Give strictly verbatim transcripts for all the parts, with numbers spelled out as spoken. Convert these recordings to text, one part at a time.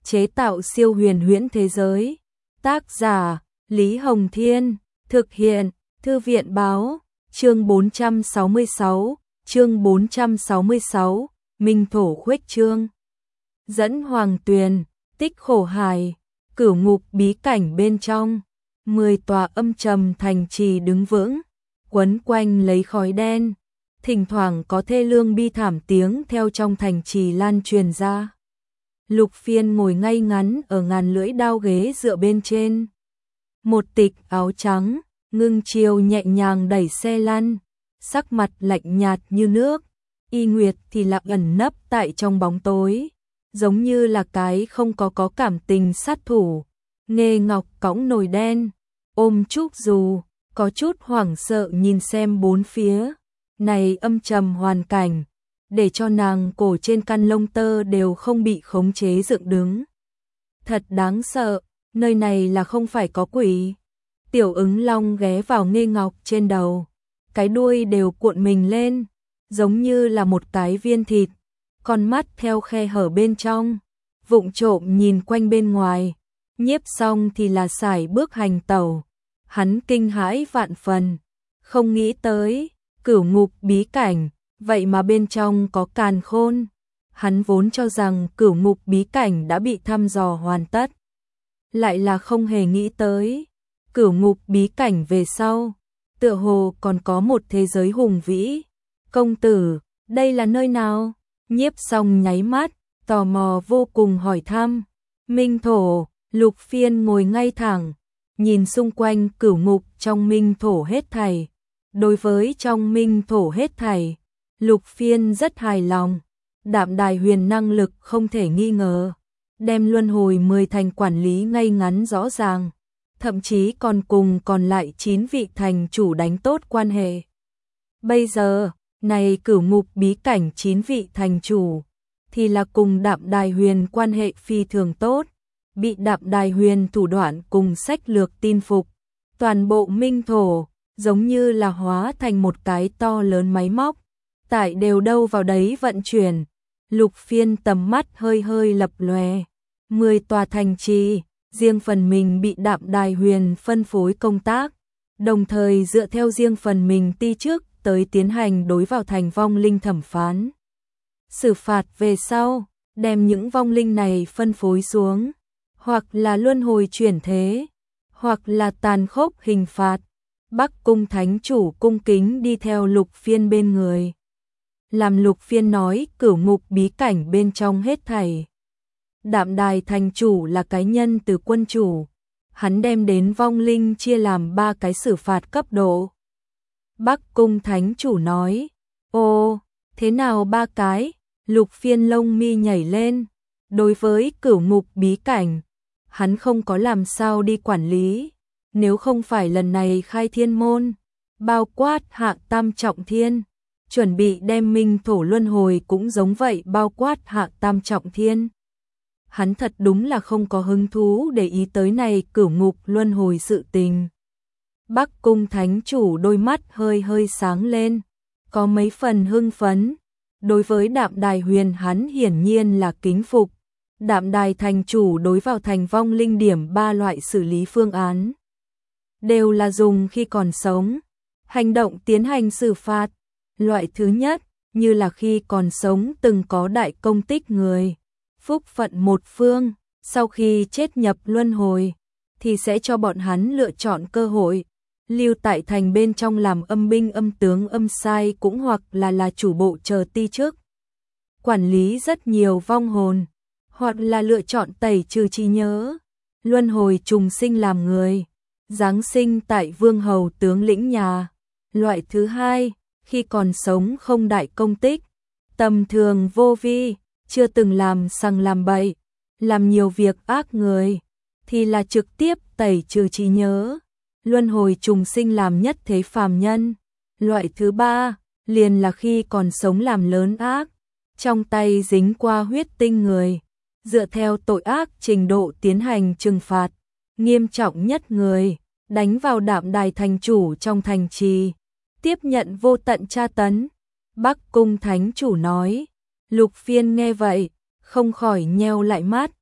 chế tạo siêu huyền huyễn thế giới. Tác giả Lý Hồng Thiên, thực hiện Thư viện Báo. Chương bốn trăm sáu mươi sáu, chương bốn trăm sáu mươi sáu, Minh thổ khuếch trương. Dẫn Hoàng Tuyền, Tích Khổ Hải, Cửu Ngục bí cảnh bên trong, mười tòa âm trầm thành trì đứng vững, quấn quanh lấy khói đen, thỉnh thoảng có thê lương bi thảm tiếng theo trong thành trì lan truyền ra. Lục Phiên ngồi ngay ngắn ở ngàn lưỡi đao ghế dựa bên trên. Một tịch áo trắng, ngưng chiều nhẹ nhàng đẩy xe lăn, sắc mặt lạnh nhạt như nước. Y Nguyệt thì lặng ẩn nấp tại trong bóng tối, giống như là cái không có có cảm tình sát thủ. Nghê Ngọc cõng nồi đen, ôm trúc dù, có chút hoảng sợ nhìn xem bốn phía. Này âm trầm hoàn cảnh, để cho nàng cổ trên căn lông tơ đều không bị khống chế dựng đứng. Thật đáng sợ, nơi này là không phải có quỷ. Tiểu ứng long ghé vào Nghê Ngọc trên đầu, cái đuôi đều cuộn mình lên, giống như là một cái viên thịt, con mắt theo khe hở bên trong, vụng trộm nhìn quanh bên ngoài. Nhiếp xong thì là sải bước hành tẩu, hắn kinh hãi vạn phần, không nghĩ tới Cửu Ngục bí cảnh, vậy mà bên trong có càn khôn. Hắn vốn cho rằng Cửu Ngục bí cảnh đã bị thăm dò hoàn tất, lại là không hề nghĩ tới Cửu Ngục bí cảnh về sau, tựa hồ còn có một thế giới hùng vĩ. Công tử, đây là nơi nào? Nhiếp xong nháy mắt, tò mò vô cùng hỏi thăm. Minh thổ. Lục Phiên ngồi ngay thẳng, nhìn xung quanh Cửu Ngục trong minh thổ hết thảy. Đối với trong minh thổ hết thảy, Lục Phiên rất hài lòng. Đạm Đài Huyền năng lực không thể nghi ngờ, đem luân hồi mười thành quản lý ngay ngắn rõ ràng, thậm chí còn cùng còn lại chín vị thành chủ đánh tốt quan hệ. Bây giờ, này Cửu Ngục bí cảnh chín vị thành chủ, thì là cùng Đạm Đài Huyền quan hệ phi thường tốt. Bị Đạm Đài Huyền thủ đoạn cùng sách lược tin phục, toàn bộ minh thổ giống như là hóa thành một cái to lớn máy móc, tại đều đâu vào đấy vận chuyển. Lục Phiên tầm mắt hơi hơi lập lòe, mười tòa thành trì, riêng phần mình bị Đạm Đài Huyền phân phối công tác, đồng thời dựa theo riêng phần mình ti trước tới tiến hành đối vào thành vong linh thẩm phán. Xử phạt về sau, đem những vong linh này phân phối xuống, hoặc là luân hồi chuyển thế, hoặc là tàn khốc hình phạt. Bắc Cung Thánh Chủ cung kính đi theo Lục Phiên bên người, làm Lục Phiên nói Cửu Ngục bí cảnh bên trong hết thảy. Đạm Đài Thành Chủ là cái nhân từ quân chủ, hắn đem đến vong linh chia làm ba cái xử phạt cấp độ. Bắc Cung Thánh Chủ nói, ô, thế nào ba cái? Lục Phiên lông mi nhảy lên, đối với Cửu Ngục bí cảnh, hắn không có làm sao đi quản lý, nếu không phải lần này khai thiên môn, bao quát hạ tam trọng thiên, chuẩn bị đem minh thổ luân hồi cũng giống vậy bao quát hạ tam trọng thiên. Hắn thật đúng là không có hứng thú để ý tới này Cửu Ngục luân hồi sự tình. Bắc Cung Thánh Chủ đôi mắt hơi hơi sáng lên, có mấy phần hưng phấn. Đối với Đạm Đài Huyền hắn hiển nhiên là kính phục. Đạm Đài Thành Chủ đối vào thành vong linh điểm ba loại xử lý phương án, đều là dùng khi còn sống, hành động tiến hành xử phạt. Loại thứ nhất, như là khi còn sống từng có đại công tích người, phúc phận một phương, sau khi chết nhập luân hồi, thì sẽ cho bọn hắn lựa chọn cơ hội, lưu tại thành bên trong làm âm binh âm tướng âm sai cũng hoặc là là chủ bộ chờ ti chức, quản lý rất nhiều vong hồn, hoặc là lựa chọn tẩy trừ trí nhớ, luân hồi trùng sinh làm người, giáng sinh tại vương hầu tướng lĩnh nhà. Loại thứ hai, khi còn sống không đại công tích, tầm thường vô vi, chưa từng làm sằng làm bậy, làm nhiều việc ác người, thì là trực tiếp tẩy trừ trí nhớ, luân hồi trùng sinh làm nhất thế phàm nhân. Loại thứ ba, liền là khi còn sống làm lớn ác, trong tay dính qua huyết tinh người, dựa theo tội ác trình độ tiến hành trừng phạt, nghiêm trọng nhất người, đánh vào Đạm Đài Thành Chủ trong thành trì, tiếp nhận vô tận tra tấn. Bắc Cung Thánh Chủ nói. Lục Phiên nghe vậy, không khỏi nheo lại mắt,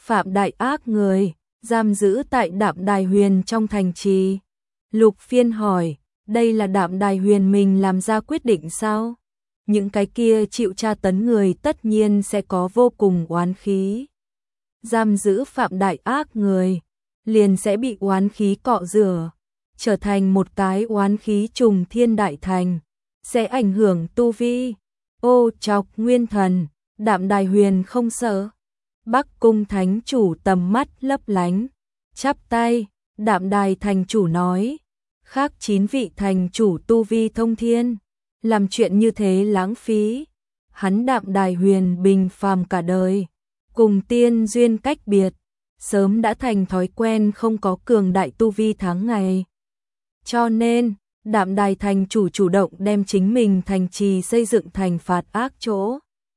Phạm Đại Ác người, giam giữ tại Đạm Đài Huyền trong thành trì. Lục Phiên hỏi, đây là Đạm Đài Huyền mình làm ra quyết định sao? Những cái kia chịu tra tấn người tất nhiên sẽ có vô cùng oán khí. Giam giữ Phạm Đại Ác người, liền sẽ bị oán khí cọ rửa, trở thành một cái oán khí trùng thiên đại thành, sẽ ảnh hưởng tu vi. Ô Chọc Nguyên Thần, Đạm Đài Huyền không sợ. Bắc Cung Thánh Chủ tầm mắt lấp lánh, chắp tay, Đạm Đài thành chủ nói, khác chín vị thành chủ tu vi thông thiên, làm chuyện như thế lãng phí. Hắn Đạm Đài Huyền bình phàm cả đời, cùng tiên duyên cách biệt, sớm đã thành thói quen không có cường đại tu vi tháng ngày. Cho nên, Đạm Đài thành chủ chủ động đem chính mình thành trì xây dựng thành phạt ác chỗ.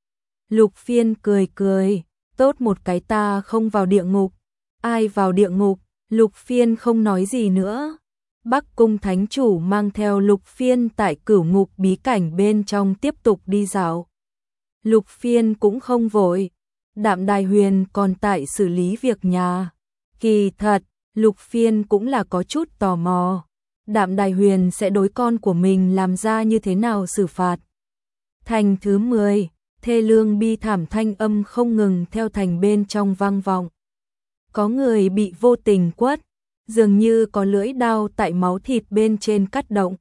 Lục Phiên cười cười, tốt một cái ta không vào địa ngục. Ai vào địa ngục? Lục Phiên không nói gì nữa. Bắc Cung Thánh Chủ mang theo Lục Phiên tại Cửu Ngục bí cảnh bên trong tiếp tục đi dạo. Lục Phiên cũng không vội, Đạm Đài Huyền còn tại xử lý việc nhà. Kỳ thật, Lục Phiên cũng là có chút tò mò, Đạm Đài Huyền sẽ đối con của mình làm ra như thế nào xử phạt. Thành thứ mười, thê lương bi thảm thanh âm không ngừng theo thành bên trong vang vọng. Có người bị vô tình quất, dường như có lưỡi đao tại máu thịt bên trên cắt động.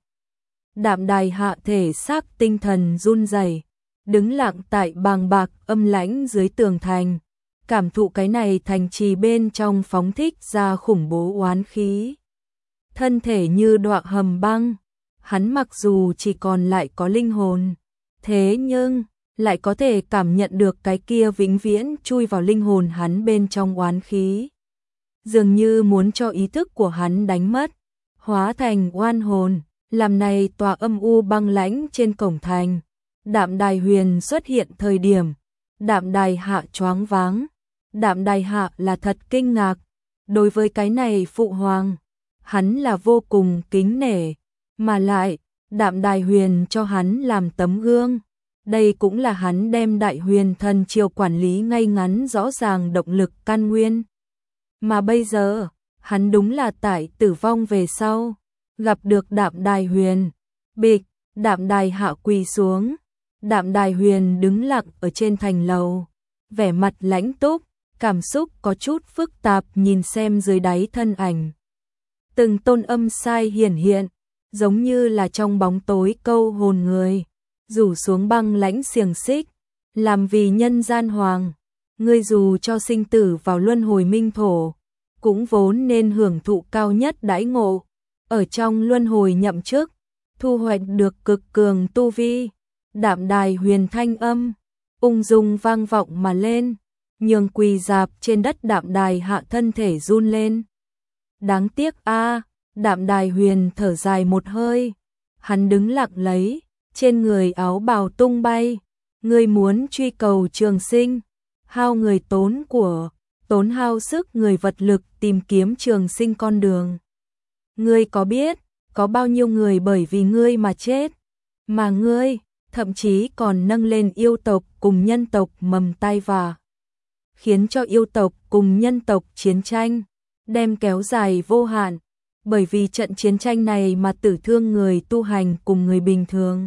Đạm Đài hạ thể xác tinh thần run rẩy, đứng lặng tại bàng bạc âm lãnh dưới tường thành, cảm thụ cái này thành trì bên trong phóng thích ra khủng bố oán khí. Thân thể như đọa hầm băng, hắn mặc dù chỉ còn lại có linh hồn, thế nhưng lại có thể cảm nhận được cái kia vĩnh viễn chui vào linh hồn hắn bên trong oán khí. Dường như muốn cho ý thức của hắn đánh mất, hóa thành oan hồn, làm này tòa âm u băng lãnh trên cổng thành. Đạm Đài Huyền xuất hiện thời điểm, Đạm Đài Hạ choáng váng. Đạm Đài Hạ là thật kinh ngạc, đối với cái này phụ hoàng, hắn là vô cùng kính nể, mà lại, Đạm Đài Huyền cho hắn làm tấm gương. Đây cũng là hắn đem Đại Huyền Thần Triều quản lý ngay ngắn rõ ràng động lực căn nguyên. Mà bây giờ, hắn đúng là tại tử vong về sau, gặp được Đạm Đài Huyền. Bịch, Đạm Đài Hạ quỳ xuống, Đạm Đài Huyền đứng lặng ở trên thành lầu, vẻ mặt lãnh túc, cảm xúc có chút phức tạp nhìn xem dưới đáy thân ảnh. Từng tôn âm sai hiển hiện, giống như là trong bóng tối câu hồn người, rủ xuống băng lãnh xiềng xích, làm vì nhân gian hoàng, ngươi dù cho sinh tử vào luân hồi minh thổ, cũng vốn nên hưởng thụ cao nhất đãi ngộ, ở trong luân hồi nhậm chức, thu hoạch được cực cường tu vi. Đạm Đài Huyền thanh âm, ung dung vang vọng mà lên, nhường quỳ dạp trên đất Đạm Đài Hạ thân thể run lên. Đáng tiếc a, Đạm Đài Huyền thở dài một hơi, hắn đứng lặng lấy, trên người áo bào tung bay, ngươi muốn truy cầu trường sinh, hao người tốn của, tốn hao sức người vật lực tìm kiếm trường sinh con đường. Ngươi có biết, có bao nhiêu người bởi vì ngươi mà chết, mà ngươi, thậm chí còn nâng lên yêu tộc cùng nhân tộc mầm tai vạ, khiến cho yêu tộc cùng nhân tộc chiến tranh, đem kéo dài vô hạn, bởi vì trận chiến tranh này mà tử thương người tu hành cùng người bình thường.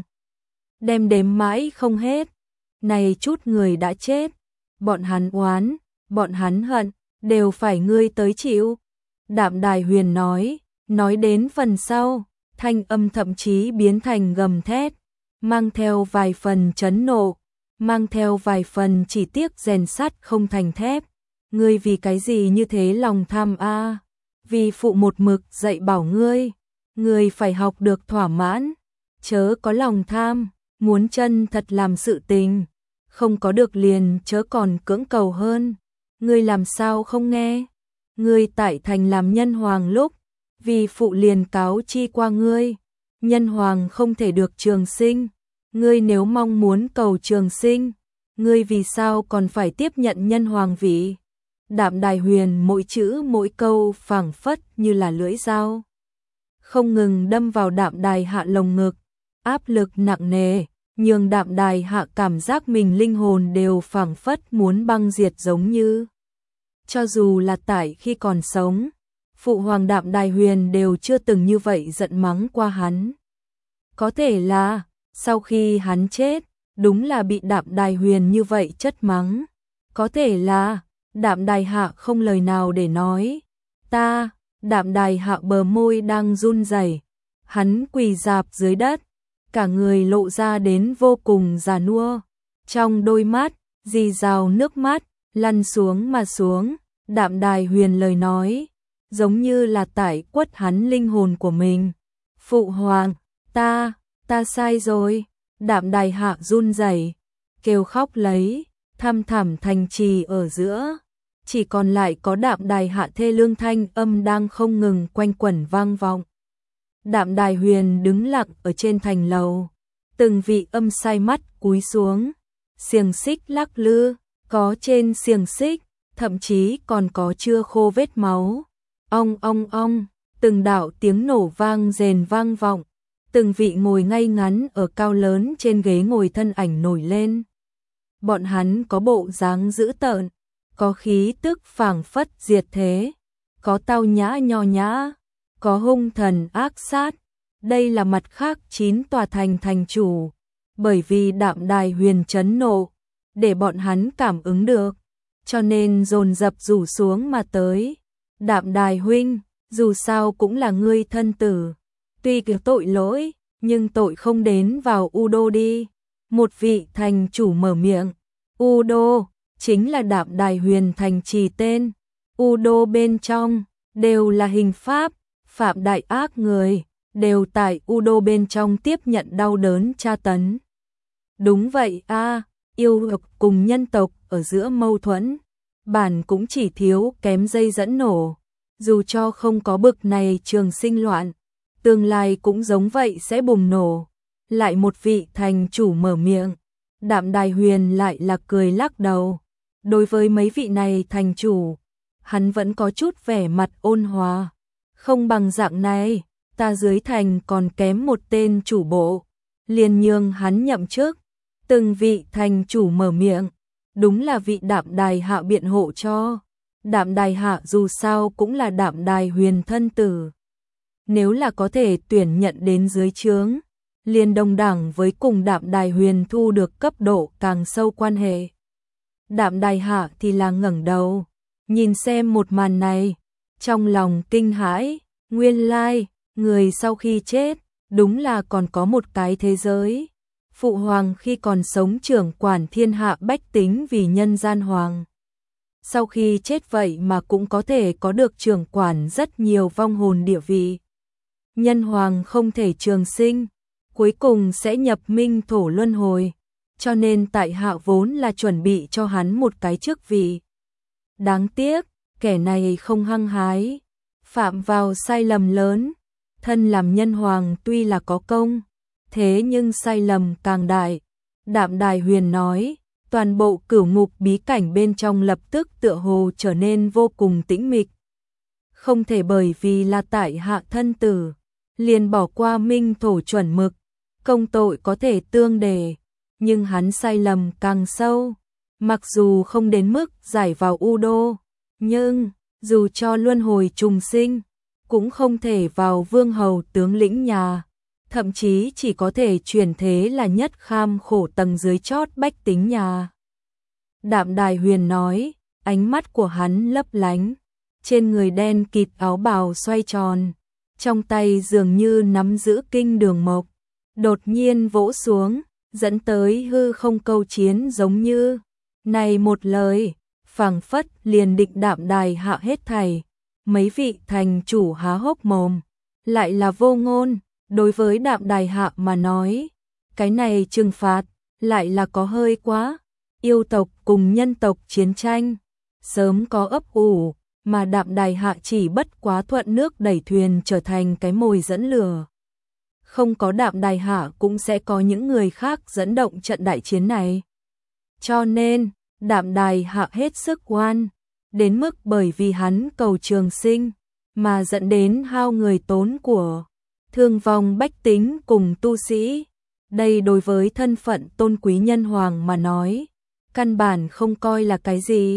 Đem đếm mãi không hết, này chút người đã chết, bọn hắn oán, bọn hắn hận, đều phải ngươi tới chịu. Đạm Đài Huyền nói, nói đến phần sau, thanh âm thậm chí biến thành gầm thét, mang theo vài phần chấn nộ, mang theo vài phần chỉ tiếc rèn sắt không thành thép. Ngươi vì cái gì như thế lòng tham a? Vì phụ một mực dạy bảo ngươi, ngươi phải học được thỏa mãn, chớ có lòng tham, muốn chân thật làm sự tình, không có được liền chớ còn cưỡng cầu hơn. Ngươi làm sao không nghe? Ngươi tại thành làm nhân hoàng lúc, vì phụ liền cáo chi qua ngươi, nhân hoàng không thể được trường sinh, ngươi nếu mong muốn cầu trường sinh, ngươi vì sao còn phải tiếp nhận nhân hoàng vị? Đạm Đài Huyền mỗi chữ mỗi câu phảng phất như là lưỡi dao, không ngừng đâm vào Đạm Đài Hạ lồng ngực, áp lực nặng nề, nhường Đạm Đài Hạ cảm giác mình linh hồn đều phảng phất muốn băng diệt giống như. Cho dù là tại khi còn sống, Phụ Hoàng Đạm Đài Huyền đều chưa từng như vậy giận mắng qua hắn. Có thể là, sau khi hắn chết, đúng là bị Đạm Đài Huyền như vậy chất mắng. Có thể là, Đạm Đài Hạ không lời nào để nói. Ta, Đạm Đài Hạ bờ môi đang run rẩy, hắn quỳ rạp dưới đất, cả người lộ ra đến vô cùng già nua. Trong đôi mắt, rì rào nước mắt, lăn xuống mà xuống, Đạm Đài Huyền lời nói, giống như là tải quất hắn linh hồn của mình. Phụ Hoàng, ta, ta sai rồi. Đạm Đài Hạ run rẩy, kêu khóc lấy, thăm thẳm thành trì ở giữa. Chỉ còn lại có Đạm Đài Hạ thê lương thanh âm đang không ngừng quanh quẩn vang vọng. Đạm Đài Huyền đứng lặng ở trên thành lầu, từng vị âm sai mắt cúi xuống, xiềng xích lắc lư, có trên xiềng xích, thậm chí còn có chưa khô vết máu. Ong ong ong, từng đạo tiếng nổ vang rền vang vọng, từng vị ngồi ngay ngắn ở cao lớn trên ghế ngồi thân ảnh nổi lên. Bọn hắn có bộ dáng dữ tợn, có khí tức phảng phất diệt thế, có tao nhã nho nhã, có hung thần ác sát. Đây là mặt khác chín tòa thành thành chủ, bởi vì Đạm Đài Huyền chấn nộ, để bọn hắn cảm ứng được, cho nên dồn dập rủ xuống mà tới. Đạm Đài huynh, dù sao cũng là ngươi thân tử, tuy kiểu tội lỗi, nhưng tội không đến vào U Đô đi. Một vị thành chủ mở miệng. U Đô chính là Đạm Đài Huyền thành trì tên. U Đô bên trong đều là hình pháp, phạm đại ác người, đều tại U Đô bên trong tiếp nhận đau đớn tra tấn. Đúng vậy a, yêu tộc cùng nhân tộc ở giữa mâu thuẫn, bản cũng chỉ thiếu kém dây dẫn nổ. Dù cho không có bực này trường sinh loạn, tương lai cũng giống vậy sẽ bùng nổ. Lại một vị thành chủ mở miệng, Đạm Đài Huyền lại là cười lắc đầu. Đối với mấy vị này thành chủ, hắn vẫn có chút vẻ mặt ôn hòa. Không bằng dạng này, ta dưới thành còn kém một tên chủ bộ, liền nhường hắn nhậm chức. Từng vị thành chủ mở miệng, đúng là vị Đạm Đài Hạ biện hộ cho. Đạm Đài Hạ dù sao cũng là Đạm Đài Huyền thân tử. Nếu là có thể tuyển nhận đến dưới trướng, liền đồng đẳng với cùng Đạm Đài Huyền thu được cấp độ càng sâu quan hệ. Đạm Đài Hạ thì là ngẩng đầu, nhìn xem một màn này, trong lòng kinh hãi, nguyên lai, người sau khi chết, đúng là còn có một cái thế giới. Phụ Hoàng khi còn sống trưởng quản thiên hạ bách tính vì nhân gian hoàng. Sau khi chết vậy mà cũng có thể có được trưởng quản rất nhiều vong hồn địa vị. Nhân hoàng không thể trường sinh, cuối cùng sẽ nhập minh thổ luân hồi, cho nên tại hạ vốn là chuẩn bị cho hắn một cái chức vị. Đáng tiếc, kẻ này không hăng hái, phạm vào sai lầm lớn. Thân làm nhân hoàng tuy là có công, thế nhưng sai lầm càng đại. Đạm Đài Huyền nói, toàn bộ cửu ngục bí cảnh bên trong lập tức tựa hồ trở nên vô cùng tĩnh mịch. Không thể bởi vì là tại hạ thân tử, liền bỏ qua minh thổ chuẩn mực, công tội có thể tương đề, nhưng hắn sai lầm càng sâu. Mặc dù không đến mức giải vào U Đô, nhưng dù cho luân hồi trùng sinh, cũng không thể vào vương hầu tướng lĩnh nhà, thậm chí chỉ có thể chuyển thế là nhất kham khổ tầng dưới chót bách tính nhà. Đạm Đài Huyền nói, ánh mắt của hắn lấp lánh, trên người đen kịt áo bào xoay tròn, trong tay dường như nắm giữ kinh đường mộc, đột nhiên vỗ xuống, dẫn tới hư không câu chiến giống như, này một lời, phảng phất liền định Đạm Đài Hạ hết thảy. Mấy vị thành chủ há hốc mồm, lại là vô ngôn. Đối với Đạm Đài Hạ mà nói, cái này trừng phạt lại là có hơi quá. Yêu tộc cùng nhân tộc chiến tranh sớm có ấp ủ, mà Đạm Đài Hạ chỉ bất quá thuận nước đẩy thuyền trở thành cái mồi dẫn lửa. Không có Đạm Đài Hạ cũng sẽ có những người khác dẫn động trận đại chiến này. Cho nên, Đạm Đài Hạ hết sức oan, đến mức bởi vì hắn cầu trường sinh, mà dẫn đến hao người tốn của, thương vong bách tính cùng tu sĩ. Đây đối với thân phận tôn quý nhân hoàng mà nói, căn bản không coi là cái gì.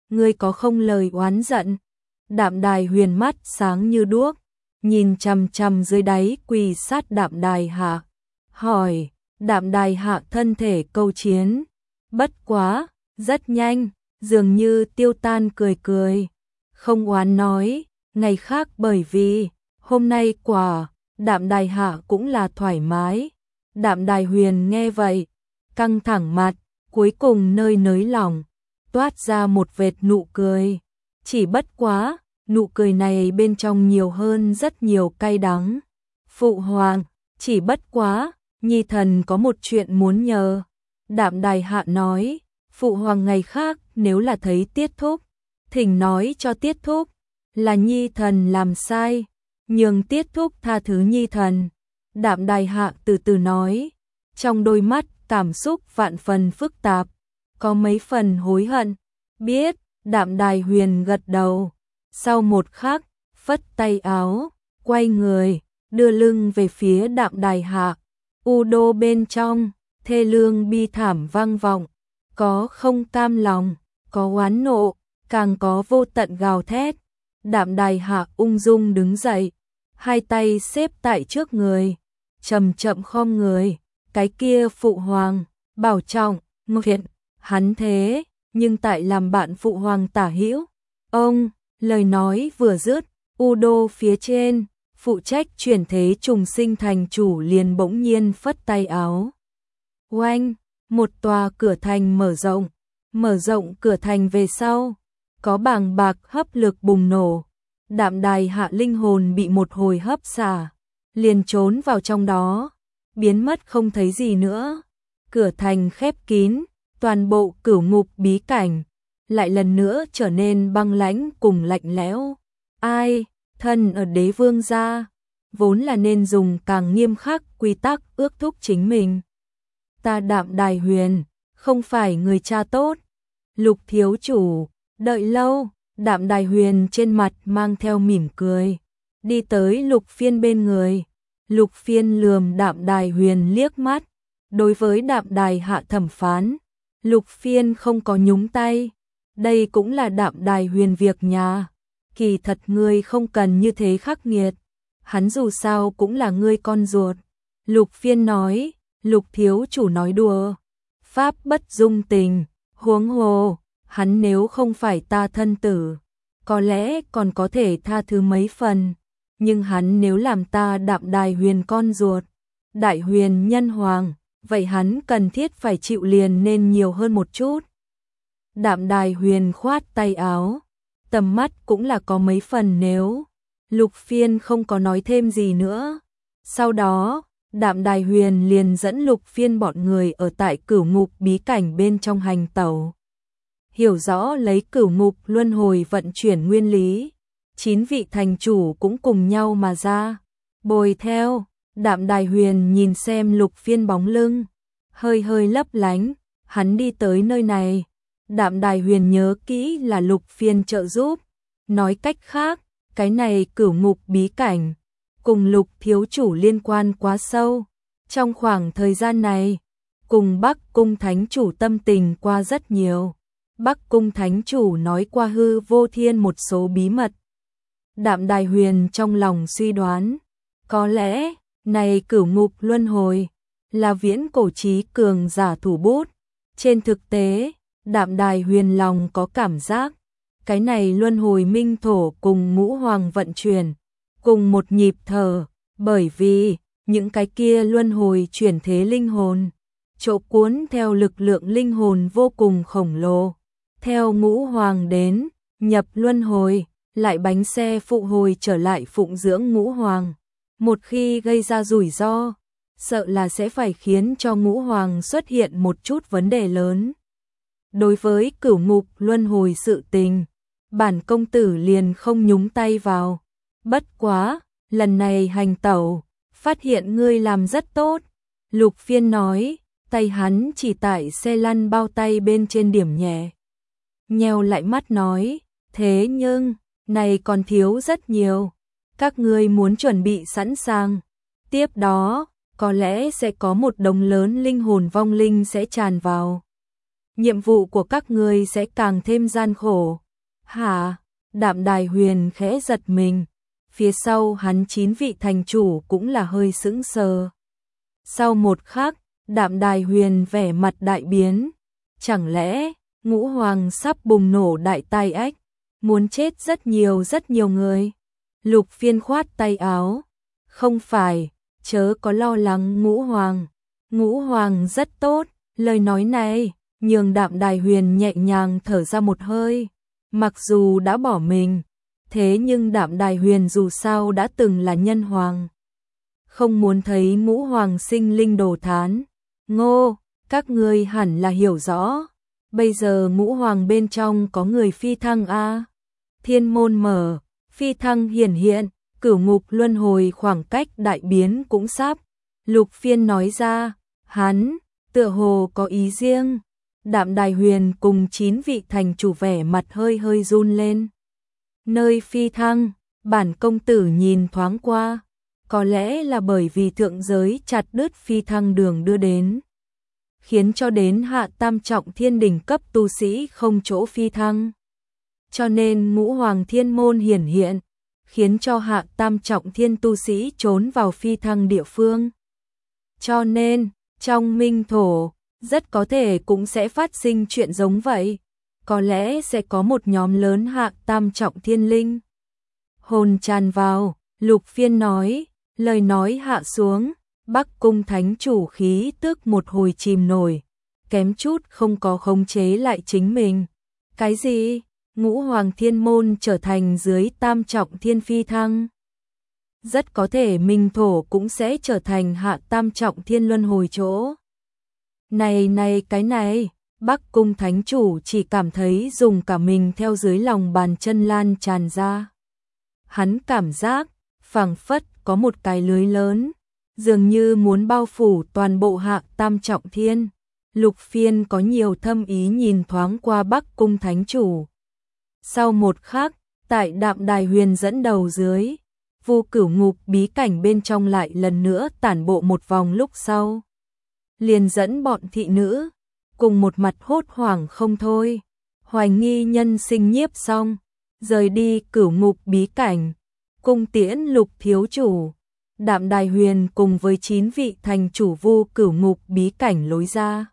ngươi có không lời oán giận? Đạm Đài Huyền mắt sáng như đuốc, nhìn chằm chằm dưới đáy quỳ sát Đạm Đài Hạ, hỏi. Đạm Đài Hạ thân thể câu chiến, bất quá, rất nhanh, dường như tiêu tan cười cười, không oán nói, ngày khác bởi vì, hôm nay quả, Đạm Đài Hạ cũng là thoải mái. Đạm Đài Huyền nghe vậy, căng thẳng mặt, cuối cùng nơi nới lỏng, toát ra một vệt nụ cười, chỉ bất quá, nụ cười này bên trong nhiều hơn rất nhiều cay đắng. Phụ hoàng, chỉ bất quá, nhi thần có một chuyện muốn nhờ. Đạm Đài Hạ nói, phụ hoàng ngày khác nếu là thấy Tiết thúc, thỉnh nói cho Tiết thúc, là nhi thần làm sai, nhường Tiết thúc tha thứ nhi thần. Đạm Đài Hạ từ từ nói, trong đôi mắt cảm xúc vạn phần phức tạp, có mấy phần hối hận. Biết. Đạm Đài Huyền gật đầu, sau một khắc, phất tay áo, quay người, đưa lưng về phía Đạm Đài Hạ. U đô bên trong, thê lương bi thảm vang vọng, có không cam lòng, có oán nộ, càng có vô tận gào thét. Đạm Đài Hạ ung dung đứng dậy, hai tay xếp tại trước người, chậm chậm khom người, cái kia phụ hoàng, bảo trọng, nguyện, hắn thế, nhưng tại làm bạn phụ hoàng tả hữu. Ông, lời nói vừa dứt, U đô phía trên, phụ trách chuyển thế trùng sinh thành chủ liền bỗng nhiên phất tay áo. Oanh, một tòa cửa thành mở rộng, mở rộng cửa thành về sau, có bàng bạc hấp lực bùng nổ. Đạm Đài Hạ linh hồn bị một hồi hấp xả, liền trốn vào trong đó, biến mất không thấy gì nữa. Cửa thành khép kín, toàn bộ cửu ngục bí cảnh lại lần nữa trở nên băng lãnh cùng lạnh lẽo. Ai, thân ở đế vương gia, vốn là nên dùng càng nghiêm khắc quy tắc ước thúc chính mình. Ta Đạm Đài Huyền, không phải người cha tốt. Lục thiếu chủ, đợi lâu. Đạm Đài Huyền trên mặt mang theo mỉm cười, đi tới Lục Phiên bên người. Lục Phiên lườm Đạm Đài Huyền liếc mắt, đối với Đạm Đài Hạ thẩm phán, Lục Phiên không có nhúng tay, đây cũng là Đạm Đài Huyền việc nhà, kỳ thật ngươi không cần như thế khắc nghiệt, hắn dù sao cũng là ngươi con ruột. Lục Phiên nói, Lục thiếu chủ nói đùa, pháp bất dung tình, huống hồ, hắn nếu không phải ta thân tử, có lẽ còn có thể tha thứ mấy phần, nhưng hắn nếu làm ta Đạm Đài Huyền con ruột, Đại Huyền nhân hoàng, vậy hắn cần thiết phải chịu liền nên nhiều hơn một chút. Đạm Đài Huyền khoát tay áo, tầm mắt cũng là có mấy phần nếu. Lục Phiên không có nói thêm gì nữa. Sau đó, Đạm Đài Huyền liền dẫn Lục Phiên bọn người ở tại cửu ngục bí cảnh bên trong hành tẩu. Hiểu rõ lấy cửu ngục luân hồi vận chuyển nguyên lý, chín vị thành chủ cũng cùng nhau mà ra. Bồi theo, Đạm Đài Huyền nhìn xem Lục Phiên bóng lưng, hơi hơi lấp lánh, hắn đi tới nơi này. Đạm Đài Huyền nhớ kỹ là Lục Phiên trợ giúp, nói cách khác, cái này cửu ngục bí cảnh, cùng Lục thiếu chủ liên quan quá sâu. Trong khoảng thời gian này, cùng Bắc Cung Thánh chủ tâm tình qua rất nhiều. Bắc Cung Thánh chủ nói qua hư vô thiên một số bí mật. Đạm Đài Huyền trong lòng suy đoán, có lẽ, này cửu ngục luân hồi, là viễn cổ trí cường giả thủ bút. Trên thực tế, Đạm Đài Huyền lòng có cảm giác, cái này luân hồi minh thổ cùng ngũ hoàng vận chuyển, cùng một nhịp thở, bởi vì, những cái kia luân hồi chuyển thế linh hồn, chỗ cuốn theo lực lượng linh hồn vô cùng khổng lồ. Theo ngũ hoàng đến, nhập luân hồi, lại bánh xe phụ hồi trở lại phụng dưỡng ngũ hoàng. Một khi gây ra rủi ro, sợ là sẽ phải khiến cho ngũ hoàng xuất hiện một chút vấn đề lớn. Đối với cửu ngục luân hồi sự tình, bản công tử liền không nhúng tay vào. Bất quá, lần này hành tẩu, phát hiện ngươi làm rất tốt. Lục Phiên nói, tay hắn chỉ tại xe lăn bao tay bên trên điểm nhẹ. Nheo lại mắt nói, thế nhưng, này còn thiếu rất nhiều. Các ngươi muốn chuẩn bị sẵn sàng. Tiếp đó, có lẽ sẽ có một đống lớn linh hồn vong linh sẽ tràn vào. Nhiệm vụ của các ngươi sẽ càng thêm gian khổ. Hả? Đạm Đài Huyền khẽ giật mình, phía sau hắn chín vị thành chủ cũng là hơi sững sờ. Sau một khắc, Đạm Đài Huyền vẻ mặt đại biến, chẳng lẽ Ngũ Hoàng sắp bùng nổ đại tai ách, muốn chết rất nhiều rất nhiều người. Lục Phiên khoát tay áo, không phải, chớ có lo lắng Ngũ Hoàng, Ngũ Hoàng rất tốt. Lời nói này nhường Đạm Đài Huyền nhẹ nhàng thở ra một hơi, mặc dù đã bỏ mình, thế nhưng Đạm Đài Huyền dù sao đã từng là nhân hoàng, không muốn thấy Ngũ Hoàng sinh linh đồ thán. Ngô, các ngươi hẳn là hiểu rõ, bây giờ Ngũ Hoàng bên trong có người phi thăng a. Thiên môn mở, phi thăng hiển hiện, cửu ngục luân hồi khoảng cách đại biến cũng sắp. Lục Phiên nói ra, hắn tựa hồ có ý riêng. Đạm Đài Huyền cùng chín vị thành chủ vẻ mặt hơi hơi run lên. Nơi phi thăng, bản công tử nhìn thoáng qua, có lẽ là bởi vì thượng giới chặt đứt phi thăng đường đưa đến, khiến cho đến hạ tam trọng thiên đỉnh cấp tu sĩ không chỗ phi thăng. Cho nên Ngũ Hoàng thiên môn hiển hiện, khiến cho hạ tam trọng thiên tu sĩ trốn vào phi thăng địa phương. Cho nên, trong minh thổ, rất có thể cũng sẽ phát sinh chuyện giống vậy. Có lẽ sẽ có một nhóm lớn hạ tam trọng thiên linh hồn tràn vào. Lục Phiên nói, lời nói hạ xuống, Bắc Cung thánh chủ khí tức một hồi chìm nổi, kém chút không có khống chế lại chính mình. Cái gì? Ngũ Hoàng thiên môn trở thành dưới tam trọng thiên phi thăng. Rất có thể minh thổ cũng sẽ trở thành hạ tam trọng thiên luân hồi chỗ. Này này cái này, Bắc Cung thánh chủ chỉ cảm thấy dùng cả mình theo dưới lòng bàn chân lan tràn ra. Hắn cảm giác, phảng phất có một cái lưới lớn, dường như muốn bao phủ toàn bộ hạ tam trọng thiên. Lục Phiên có nhiều thâm ý nhìn thoáng qua Bắc Cung thánh chủ. Sau một khắc, tại Đạm Đài Huyền dẫn đầu dưới, Vu Cửu Ngục bí cảnh bên trong lại lần nữa tản bộ một vòng lúc sau, liền dẫn bọn thị nữ, cùng một mặt hốt hoảng không thôi, hoài nghi nhân sinh nhiếp xong, rời đi Cửu Ngục bí cảnh, cung tiễn Lục thiếu chủ. Đạm Đài Huyền cùng với chín vị thành chủ Vu Cửu Ngục bí cảnh lối ra.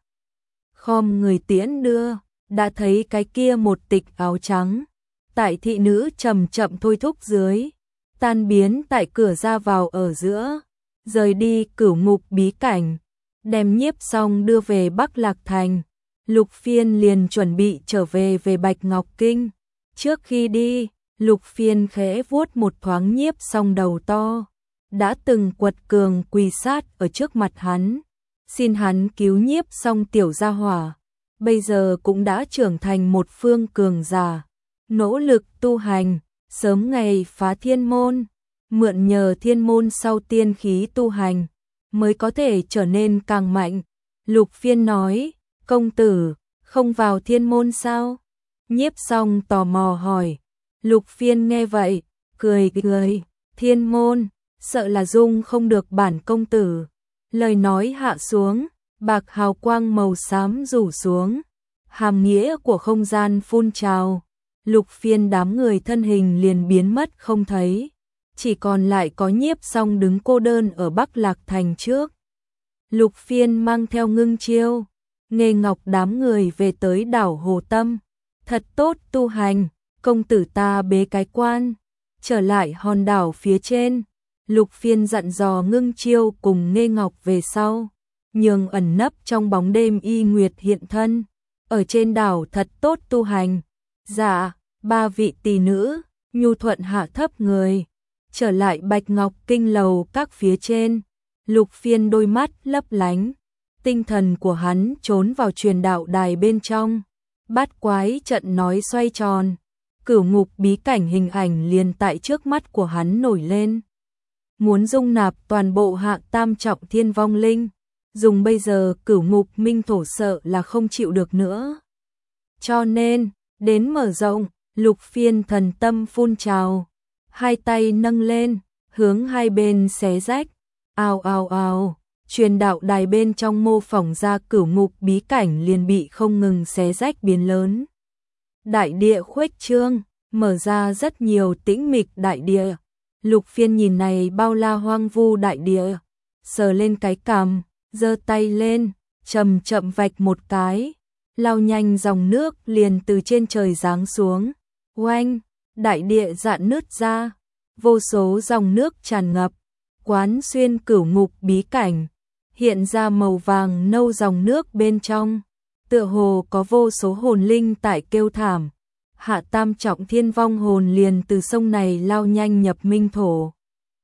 Khom người tiễn đưa, đã thấy cái kia một tịch áo trắng, tại thị nữ chậm chậm thôi thúc dưới, tan biến tại cửa ra vào ở giữa, rời đi Cửu Ngục bí cảnh, đem nhiếp xong đưa về Bắc Lạc Thành. Lục Phiên liền chuẩn bị trở về về Bạch Ngọc Kinh. Trước khi đi, Lục Phiên khẽ vuốt một thoáng nhiếp xong đầu to, đã từng quật cường quỳ sát ở trước mặt hắn, xin hắn cứu nhiếp xong tiểu gia hỏa, bây giờ cũng đã trưởng thành một phương cường giả, nỗ lực tu hành, sớm ngày phá thiên môn, mượn nhờ thiên môn sau tiên khí tu hành, mới có thể trở nên càng mạnh. Lục Phiên nói, công tử, không vào thiên môn sao? Nhiếp xong tò mò hỏi. Lục Phiên nghe vậy, cười cười, thiên môn, sợ là dung không được bản công tử. Lời nói hạ xuống, bạc hào quang màu xám rủ xuống, hàm nghĩa của không gian phun trào. Lục Phiên đám người thân hình liền biến mất không thấy, chỉ còn lại có nhiếp xong đứng cô đơn ở Bắc Lạc Thành trước. Lục Phiên mang theo Ngưng Chiêu, Nghê Ngọc đám người về tới đảo Hồ Tâm. Thật tốt tu hành, công tử ta bế cái quan, trở lại hòn đảo phía trên. Lục Phiên dặn dò Ngưng Chiêu cùng Nghê Ngọc về sau, nhường ẩn nấp trong bóng đêm y nguyệt hiện thân, ở trên đảo thật tốt tu hành. Dạ, ba vị tỷ nữ, nhu thuận hạ thấp người, trở lại Bạch Ngọc Kinh lầu các phía trên. Lục Phiên đôi mắt lấp lánh, tinh thần của hắn trốn vào truyền đạo đài bên trong. Bát quái trận nói xoay tròn, Cửu Ngục bí cảnh hình ảnh liền tại trước mắt của hắn nổi lên. Muốn dung nạp toàn bộ hạ tam trọng thiên vong linh, dùng bây giờ Cửu Ngục minh thổ sợ là không chịu được nữa. Cho nên, đến mở rộng, Lục Phiên thần tâm phun trào, hai tay nâng lên, hướng hai bên xé rách. Ào ào ào, truyền đạo đài bên trong mô phỏng ra Cửu Ngục bí cảnh liền bị không ngừng xé rách biến lớn. đại địa khuếch trương, mở ra rất nhiều tĩnh mịch đại địa. Lục Phiên nhìn này bao la hoang vu đại địa, sờ lên cái cằm, giơ tay lên, chậm chậm vạch một cái, lao nhanh dòng nước liền từ trên trời giáng xuống. Oanh, đại địa rạn nứt ra, vô số dòng nước tràn ngập, quán xuyên cửu ngục bí cảnh, hiện ra màu vàng nâu dòng nước bên trong, tựa hồ có vô số hồn linh tại kêu thảm. Hạ tam trọng thiên vong hồn liền từ sông này lao nhanh nhập minh thổ.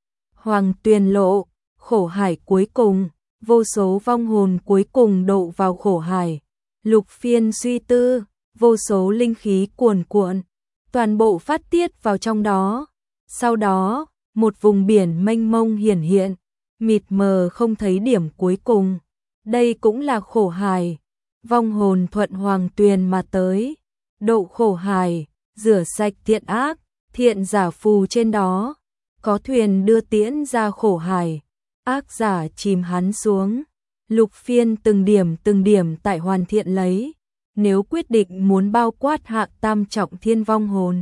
Hoàng tuyền lộ, khổ hải cuối cùng, vô số vong hồn cuối cùng độ vào khổ hải. Lục Phiên suy tư, vô số linh khí cuồn cuộn, toàn bộ phát tiết vào trong đó. Sau đó, một vùng biển mênh mông hiển hiện, mịt mờ không thấy điểm cuối cùng. Đây cũng là khổ hải, vong hồn thuận hoàng tuyền mà tới, độ khổ hải, rửa sạch thiện ác, thiện giả phù trên đó, có thuyền đưa tiễn ra khổ hải, ác giả chìm hắn xuống. Lục Phiên từng điểm từng điểm tại hoàn thiện lấy, nếu quyết định muốn bao quát hạ tam trọng thiên vong hồn.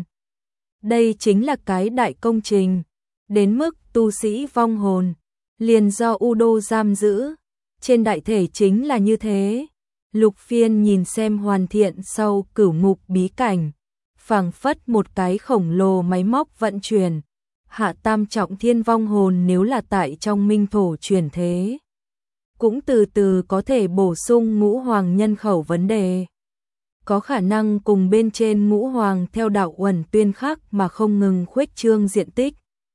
Đây chính là cái đại công trình, đến mức tu sĩ vong hồn, liền do U Đô giam giữ, trên đại thể chính là như thế. Lục Phiên nhìn xem hoàn thiện sau cửu ngục bí cảnh, phảng phất một cái khổng lồ máy móc vận chuyển. Hạ tam trọng thiên vong hồn nếu là tại trong minh thổ chuyển thế, cũng từ từ có thể bổ sung ngũ hoàng nhân khẩu vấn đề. Có khả năng cùng bên trên ngũ hoàng theo đạo uẩn tuyên khắc mà không ngừng khuếch trương diện tích.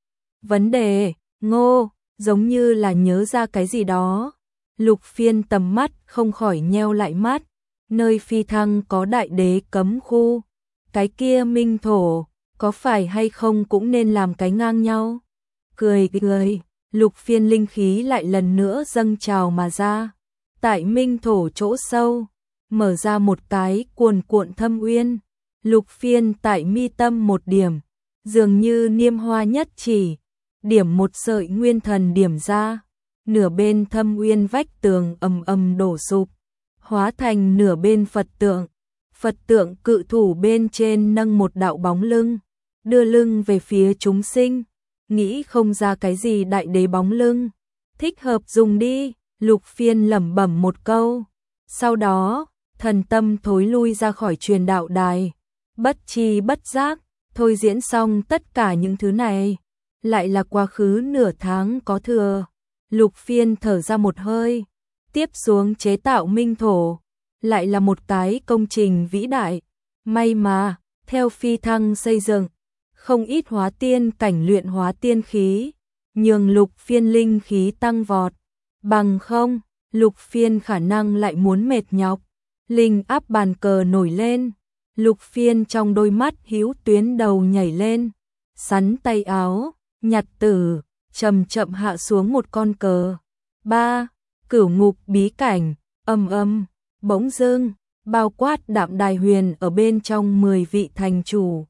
Vấn đề, Ngô, giống như là nhớ ra cái gì đó. Lục Phiên tầm mắt không khỏi nheo lại mắt, nơi phi thăng có đại đế cấm khu, cái kia minh thổ, có phải hay không cũng nên làm cái ngang nhau. Cười cười, Lục Phiên linh khí lại lần nữa dâng trào mà ra, tại minh thổ chỗ sâu, mở ra một cái cuồn cuộn thâm uyên. Lục Phiên tại mi tâm một điểm, dường như niêm hoa nhất chỉ, điểm một sợi nguyên thần điểm ra. Nửa bên thâm uyên vách tường ầm ầm đổ sụp, hóa thành nửa bên Phật tượng. Phật tượng cự thủ bên trên nâng một đạo bóng lưng, đưa lưng về phía chúng sinh. Nghĩ không ra cái gì đại đế bóng lưng, thích hợp dùng đi. Lục Phiên lẩm bẩm một câu, sau đó thần tâm thối lui ra khỏi truyền đạo đài, bất chi bất giác thôi diễn xong tất cả những thứ này. Lại là quá khứ nửa tháng có thừa. Lục Phiên thở ra một hơi, tiếp xuống chế tạo minh thổ, lại là một cái công trình vĩ đại. May mà, theo phi thăng xây dựng, không ít hóa tiên cảnh luyện hóa tiên khí, nhường Lục Phiên linh khí tăng vọt. Bằng không, Lục Phiên khả năng lại muốn mệt nhọc. Linh áp bàn cờ nổi lên, Lục Phiên trong đôi mắt hữu tuyến đầu nhảy lên, sắn tay áo, nhặt tử, chậm chậm hạ xuống một con cờ. Ba, cửu ngục bí cảnh, âm âm, bỗng dưng, bao quát Đạm Đài Huyền ở bên trong mười vị thành chủ.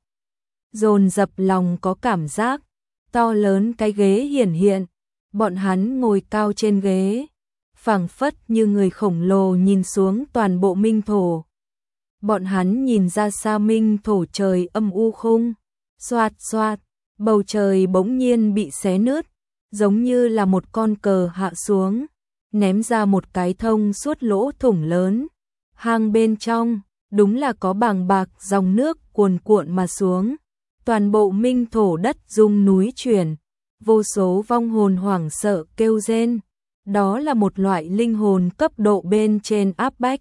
Dồn dập lòng có cảm giác, to lớn cái ghế hiển hiện, bọn hắn ngồi cao trên ghế, phảng phất như người khổng lồ nhìn xuống toàn bộ minh thổ. Bọn hắn nhìn ra xa minh thổ trời âm u khung, xoạt xoạt, bầu trời bỗng nhiên bị xé nứt, giống như là một con cờ hạ xuống, ném ra một cái thông suốt lỗ thủng lớn. Hang bên trong, đúng là có bàng bạc dòng nước cuồn cuộn mà xuống. Toàn bộ minh thổ đất rung núi chuyển, vô số vong hồn hoảng sợ kêu rên. Đó là một loại linh hồn cấp độ bên trên áp bách.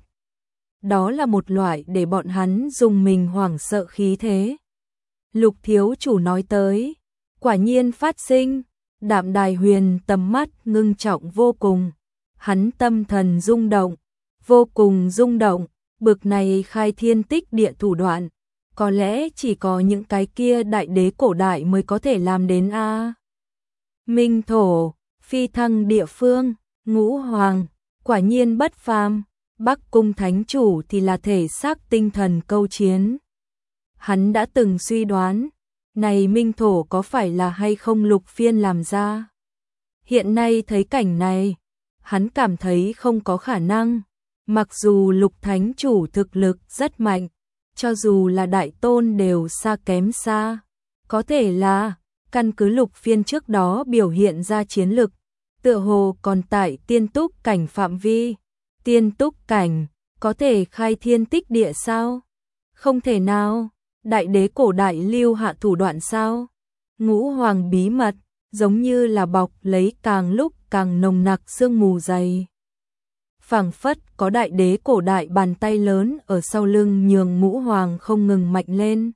Đó là một loại để bọn hắn dùng mình hoảng sợ khí thế. Lục thiếu chủ nói tới, quả nhiên phát sinh. Đạm Đài Huyền tầm mắt ngưng trọng vô cùng, hắn tâm thần rung động, vô cùng rung động. Bực này khai thiên tích địa thủ đoạn, có lẽ chỉ có những cái kia đại đế cổ đại mới có thể làm đến a. Minh thổ, phi thăng địa phương, ngũ hoàng, quả nhiên bất phàm. Bắc cung thánh chủ thì là thể xác tinh thần câu chiến. Hắn đã từng suy đoán, này minh thổ có phải là hay không Lục Phiên làm ra. Hiện nay thấy cảnh này, hắn cảm thấy không có khả năng. Mặc dù Lục thánh chủ thực lực rất mạnh, cho dù là đại tôn đều xa kém xa. Có thể là, căn cứ lục phiên trước đó biểu hiện ra chiến lực, tựa hồ còn tại tiên túc cảnh phạm vi. Tiên túc cảnh, có thể khai thiên tích địa sao? Không thể nào, đại đế cổ đại lưu hạ thủ đoạn sao? Ngũ hoàng bí mật, giống như là bọc lấy càng lúc càng nồng nặc sương mù dày. Phảng phất có đại đế cổ đại bàn tay lớn ở sau lưng nhường ngũ hoàng không ngừng mạnh lên.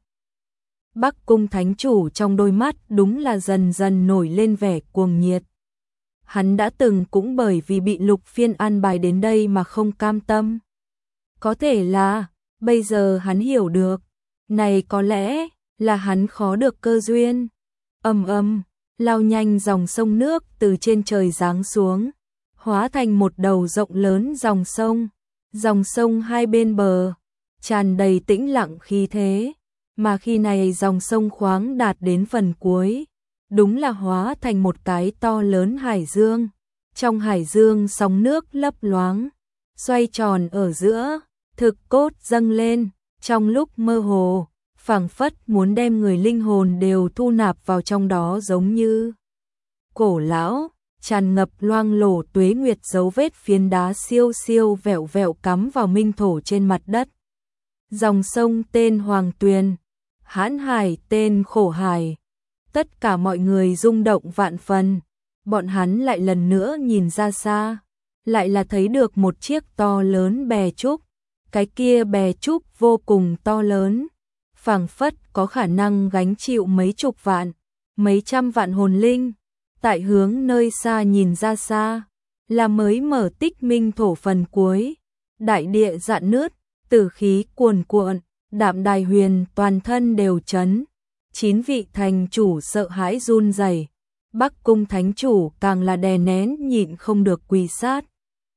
Bắc cung thánh chủ trong đôi mắt đúng là dần dần nổi lên vẻ cuồng nhiệt. Hắn đã từng cũng bởi vì bị lục phiên an bài đến đây mà không cam tâm. Có thể là, bây giờ hắn hiểu được, này có lẽ là hắn khó được cơ duyên. Ầm ầm, lao nhanh dòng sông nước từ trên trời giáng xuống, hóa thành một đầu rộng lớn dòng sông. Dòng sông hai bên bờ tràn đầy tĩnh lặng khí thế, mà khi này dòng sông khoáng đạt đến phần cuối, đúng là hóa thành một cái to lớn hải dương. Trong hải dương sóng nước lấp loáng, xoay tròn ở giữa, thực cốt dâng lên, trong lúc mơ hồ, phảng phất muốn đem người linh hồn đều thu nạp vào trong đó, giống như cổ lão, tràn ngập loang lổ tuế nguyệt dấu vết phiến đá siêu siêu vẹo vẹo cắm vào minh thổ trên mặt đất. Dòng sông tên Hoàng Tuyền, hãn hải tên Khổ Hải. Tất cả mọi người rung động vạn phần, bọn hắn lại lần nữa nhìn ra xa, lại là thấy được một chiếc to lớn bè trúc. Cái kia bè trúc vô cùng to lớn, phảng phất có khả năng gánh chịu mấy chục vạn, mấy trăm vạn hồn linh. Tại hướng nơi xa nhìn ra xa, là mới mở tích minh thổ phần cuối, đại địa rạn nứt, tử khí cuồn cuộn, Đạm Đài Huyền toàn thân đều chấn. Chín vị thành chủ sợ hãi run rẩy, Bắc cung thánh chủ càng là đè nén nhịn không được quỳ sát.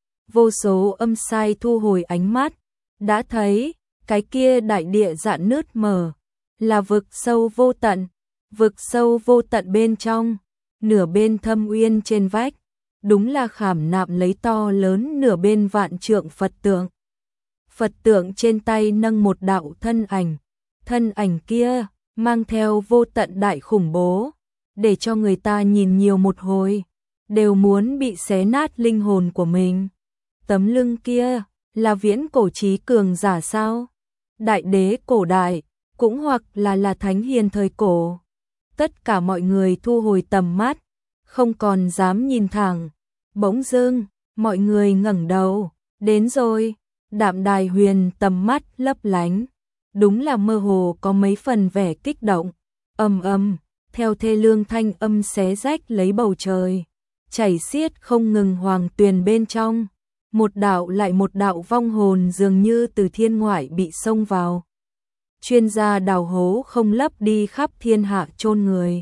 Vô số âm sai thu hồi ánh mắt, đã thấy cái kia đại địa rạn nứt mở, là vực sâu vô tận. Vực sâu vô tận bên trong, nửa bên thâm uyên trên vách, đúng là khảm nạm lấy to lớn nửa bên vạn trượng Phật tượng. Phật tượng trên tay nâng một đạo thân ảnh, thân ảnh kia mang theo vô tận đại khủng bố, để cho người ta nhìn nhiều một hồi, đều muốn bị xé nát linh hồn của mình. Tấm lưng kia, là viễn cổ chí cường giả sao? Đại đế cổ đại, cũng hoặc là là thánh hiền thời cổ. Tất cả mọi người thu hồi tầm mắt, không còn dám nhìn thẳng. Bỗng dưng, mọi người ngẩng đầu, đến rồi. Đạm Đài Huyền tầm mắt lấp lánh, đúng là mơ hồ có mấy phần vẻ kích động. Ầm ầm, theo thê lương thanh âm xé rách lấy bầu trời, chảy xiết không ngừng Hoàng Tuyền bên trong, một đạo lại một đạo vong hồn dường như từ thiên ngoại bị xông vào. Chuyên gia đào hố không lấp đi khắp thiên hạ chôn người.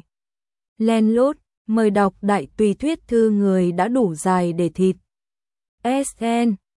Len lút, mời đọc đại tùy thuyết thư người đã đủ dài để thịt. ét en